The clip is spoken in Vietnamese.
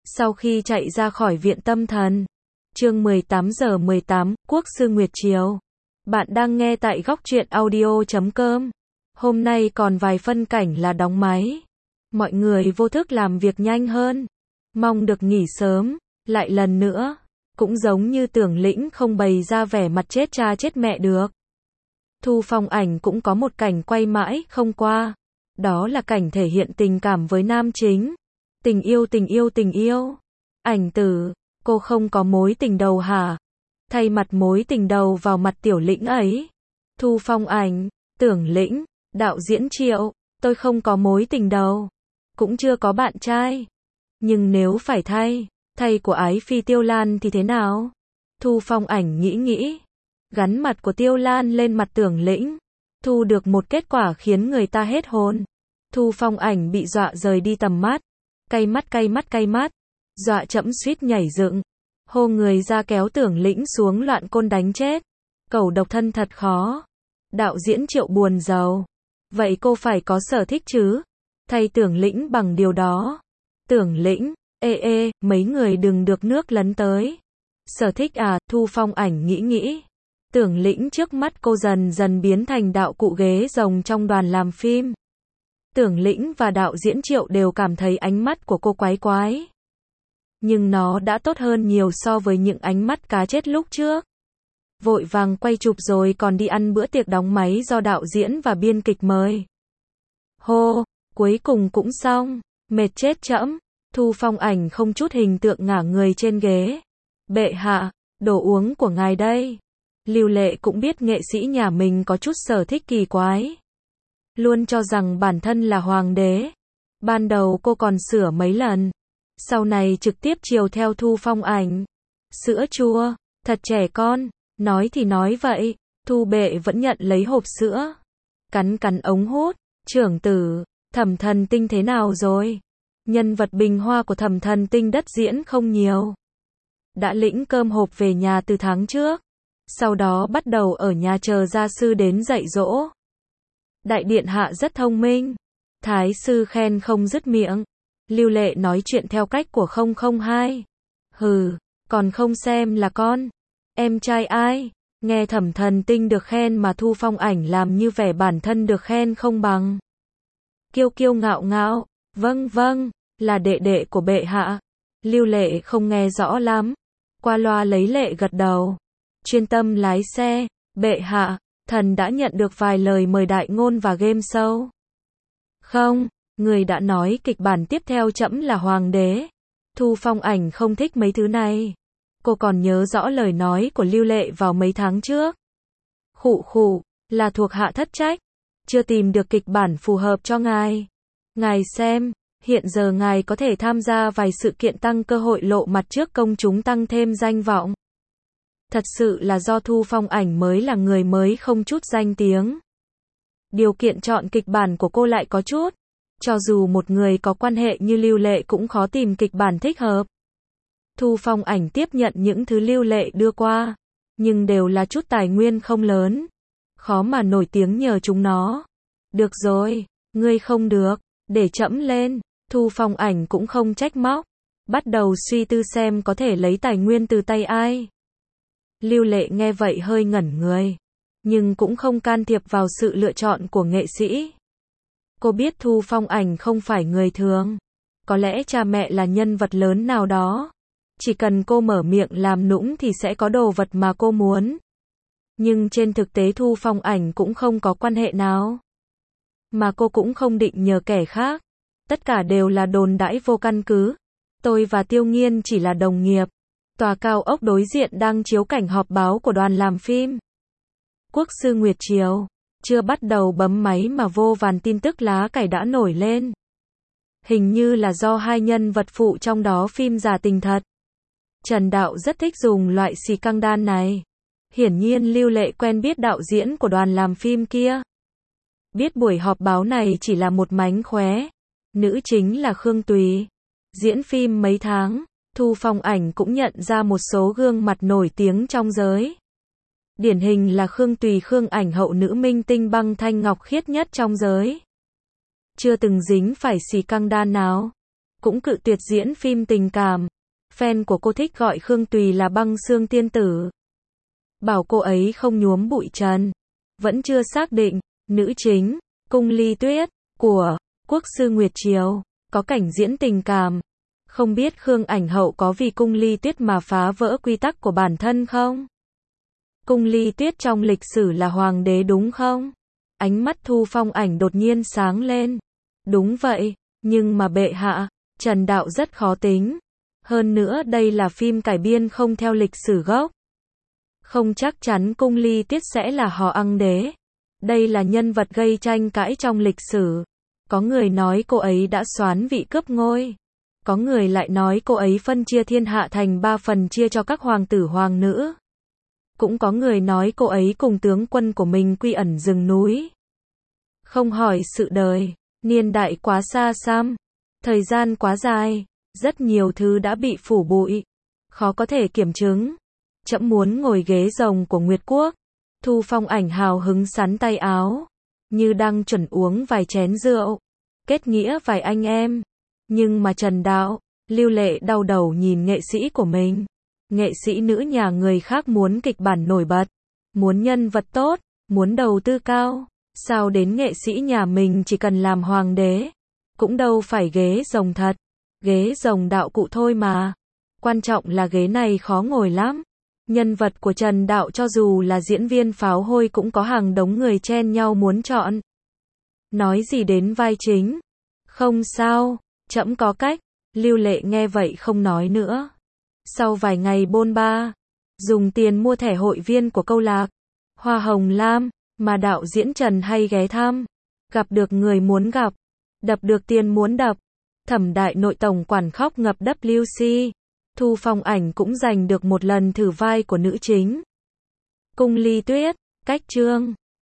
Sau khi chạy ra khỏi viện tâm thần. Chương 18:18, Quốc sư Nguyệt Triều. Bạn đang nghe tại góc truyện audio.com. Hôm nay còn vài phân cảnh là đóng máy. Mọi người vô thức làm việc nhanh hơn. Mong được nghỉ sớm. Lại lần nữa. Cũng giống như Tưởng Lĩnh không bày ra vẻ mặt chết cha chết mẹ được. Thu Phong Ảnh cũng có một cảnh quay mãi không qua. Đó là cảnh thể hiện tình cảm với nam chính. Tình yêu tình yêu tình yêu. Ảnh Tử, cô không có mối tình đầu hả? Thay mặt mối tình đầu vào mặt Tiểu Lĩnh ấy. Thu Phong Ảnh, Tưởng Lĩnh, đạo diễn Triệu, tôi không có mối tình đầu. Cũng chưa có bạn trai. Nhưng nếu phải thay của Ái Phi Tiêu Lan thì thế nào? Thu Phong Ảnh nghĩ. Gắn mặt của Tiêu Lan lên mặt Tưởng Lĩnh. Thu được một kết quả khiến người ta hết hồn. Thu Phong Ảnh bị dọa rời đi tầm mắt. Cay mắt. Dọa chẫm suýt nhảy dựng. Hô người ra kéo Tưởng Lĩnh xuống loạn côn đánh chết. Cẩu độc thân thật khó. Đạo diễn Triệu buồn rầu. Vậy cô phải có sở thích chứ? Thay Tưởng Lĩnh bằng điều đó. Tưởng Lĩnh, mấy người đừng được nước lấn tới. Sở thích à? Thu Phong Ảnh nghĩ. Tưởng Lĩnh trước mắt cô dần dần biến thành đạo cụ ghế rồng trong đoàn làm phim. Tưởng Lĩnh và đạo diễn Triệu đều cảm thấy ánh mắt của cô quái. Nhưng nó đã tốt hơn nhiều so với những ánh mắt cá chết lúc trước. Vội vàng quay chụp rồi còn đi ăn bữa tiệc đóng máy do đạo diễn và biên kịch mời. Hô, cuối cùng cũng xong. Mệt chết trẫm. Thu Phong Ảnh không chút hình tượng ngả người trên ghế. Bệ hạ, đồ uống của ngài đây. Lưu Lệ cũng biết nghệ sĩ nhà mình có chút sở thích kỳ quái. Luôn cho rằng bản thân là hoàng đế. Ban đầu cô còn sửa mấy lần. Sau này trực tiếp chiều theo Thu Phong Ảnh. Sữa chua, thật trẻ con. Nói thì nói vậy. Thu bệ vẫn nhận lấy hộp sữa. Cắn ống hút. Trưởng tử, Thẩm Thần Tinh thế nào rồi? Nhân vật bình hoa của Thẩm Thần Tinh đất diễn không nhiều. Đã lĩnh cơm hộp về nhà từ tháng trước. Sau đó bắt đầu ở nhà chờ gia sư đến dạy dỗ. Đại điện hạ rất thông minh. Thái sư khen không dứt miệng. Lưu Lệ nói chuyện theo cách của 002. Hừ, còn không xem là con. Em trai ai? Nghe Thẩm Thần Tinh được khen mà Thu Phong Ảnh làm như vẻ bản thân được khen không bằng. Kiêu ngạo. Vâng, là đệ đệ của bệ hạ. Lưu Lệ không nghe rõ lắm. Qua loa lấy lệ gật đầu. Chuyên tâm lái xe. Bệ hạ, thần đã nhận được vài lời mời đại ngôn và game show. Không, người đã nói kịch bản tiếp theo trẫm là hoàng đế. Thu Phong Ảnh không thích mấy thứ này. Cô còn nhớ rõ lời nói của Lưu Lệ vào mấy tháng trước. Khụ, là thuộc hạ thất trách. Chưa tìm được kịch bản phù hợp cho ngài. Ngài xem, hiện giờ ngài có thể tham gia vài sự kiện tăng cơ hội lộ mặt trước công chúng tăng thêm danh vọng. Thật sự là do Thu Phong Ảnh mới là người mới không chút danh tiếng. Điều kiện chọn kịch bản của cô lại có chút. Cho dù một người có quan hệ như Lưu Lệ cũng khó tìm kịch bản thích hợp. Thu Phong Ảnh tiếp nhận những thứ Lưu Lệ đưa qua. Nhưng đều là chút tài nguyên không lớn. Khó mà nổi tiếng nhờ chúng nó. Được rồi, ngươi không được, để trẫm lên. Thu Phong Ảnh cũng không trách móc. Bắt đầu suy tư xem có thể lấy tài nguyên từ tay ai. Lưu Lệ nghe vậy hơi ngẩn người. Nhưng cũng không can thiệp vào sự lựa chọn của nghệ sĩ. Cô biết Thu Phong Ảnh không phải người thường. Có lẽ cha mẹ là nhân vật lớn nào đó. Chỉ cần cô mở miệng làm nũng thì sẽ có đồ vật mà cô muốn. Nhưng trên thực tế Thu Phong Ảnh cũng không có quan hệ nào. Mà cô cũng không định nhờ kẻ khác. Tất cả đều là đồn đãi vô căn cứ. Tôi và Tiêu Nghiên chỉ là đồng nghiệp. Tòa cao ốc đối diện đang chiếu cảnh họp báo của đoàn làm phim. Quốc sư Nguyệt Triều. Chưa bắt đầu bấm máy mà vô vàn tin tức lá cải đã nổi lên. Hình như là do hai nhân vật phụ trong đó phim giả tình thật. Trần Đạo rất thích dùng loại xì căng đan này. Hiển nhiên Lưu Lệ quen biết đạo diễn của đoàn làm phim kia. Biết buổi họp báo này chỉ là một mánh khóe. Nữ chính là Khương Tùy. Diễn phim mấy tháng, Thu Phong Ảnh cũng nhận ra một số gương mặt nổi tiếng trong giới. Điển hình là Khương Tùy, Khương Ảnh hậu nữ minh tinh băng thanh ngọc khiết nhất trong giới. Chưa từng dính phải xì căng đan nào. cũng cự tuyệt diễn phim tình cảm. Fan của cô thích gọi Khương Tùy là băng xương tiên tử. Bảo cô ấy không nhuốm bụi trần. Vẫn chưa xác định, nữ chính, Cung Ly Tuyết, của Quốc sư Nguyệt Triều, có cảnh diễn tình cảm. Không biết Khương Ảnh Hậu có vì Cung Ly Tuyết mà phá vỡ quy tắc của bản thân không? Cung Ly Tuyết trong lịch sử là hoàng đế đúng không? Ánh mắt Thu Phong Ảnh đột nhiên sáng lên. Đúng vậy, nhưng mà bệ hạ, Trần Đạo rất khó tính. Hơn nữa đây là phim cải biên không theo lịch sử gốc. Không chắc chắn Cung Ly Tuyết sẽ là Hò Ăng Đế. Đây là nhân vật gây tranh cãi trong lịch sử. Có người nói cô ấy đã soán vị cướp ngôi. Có người lại nói cô ấy phân chia thiên hạ thành 3 phần chia cho các hoàng tử hoàng nữ. Cũng có người nói cô ấy cùng tướng quân của mình quy ẩn rừng núi. Không hỏi sự đời, niên đại quá xa xăm, thời gian quá dài, rất nhiều thứ đã bị phủ bụi, khó có thể kiểm chứng. Trẫm muốn ngồi ghế rồng của Nguyệt Quốc. Thu Phong Ảnh hào hứng sắn tay áo, như đang chuẩn uống vài chén rượu, kết nghĩa vài anh em. Nhưng mà Trần Đạo, Lưu Lệ đau đầu nhìn nghệ sĩ của mình. Nghệ sĩ nữ nhà người khác muốn kịch bản nổi bật, muốn nhân vật tốt, muốn đầu tư cao. Sao đến nghệ sĩ nhà mình chỉ cần làm hoàng đế, cũng đâu phải ghế rồng thật, ghế rồng đạo cụ thôi mà. Quan trọng là ghế này khó ngồi lắm. Nhân vật của Trần Đạo cho dù là diễn viên pháo hôi cũng có hàng đống người chen nhau muốn chọn. Nói gì đến vai chính? Không sao, trẫm có cách. Lưu Lệ nghe vậy không nói nữa. Sau vài ngày bôn ba, dùng tiền mua thẻ hội viên của câu lạc Hoa Hồng Lam, mà đạo diễn Trần hay ghé thăm, gặp được người muốn gặp, đập được tiền muốn đập. Thẩm Đại Nội tổng quản khóc ngập WC. Thu Phong Ảnh cũng giành được một lần thử vai của nữ chính. Cung Ly Tuyết, cách chương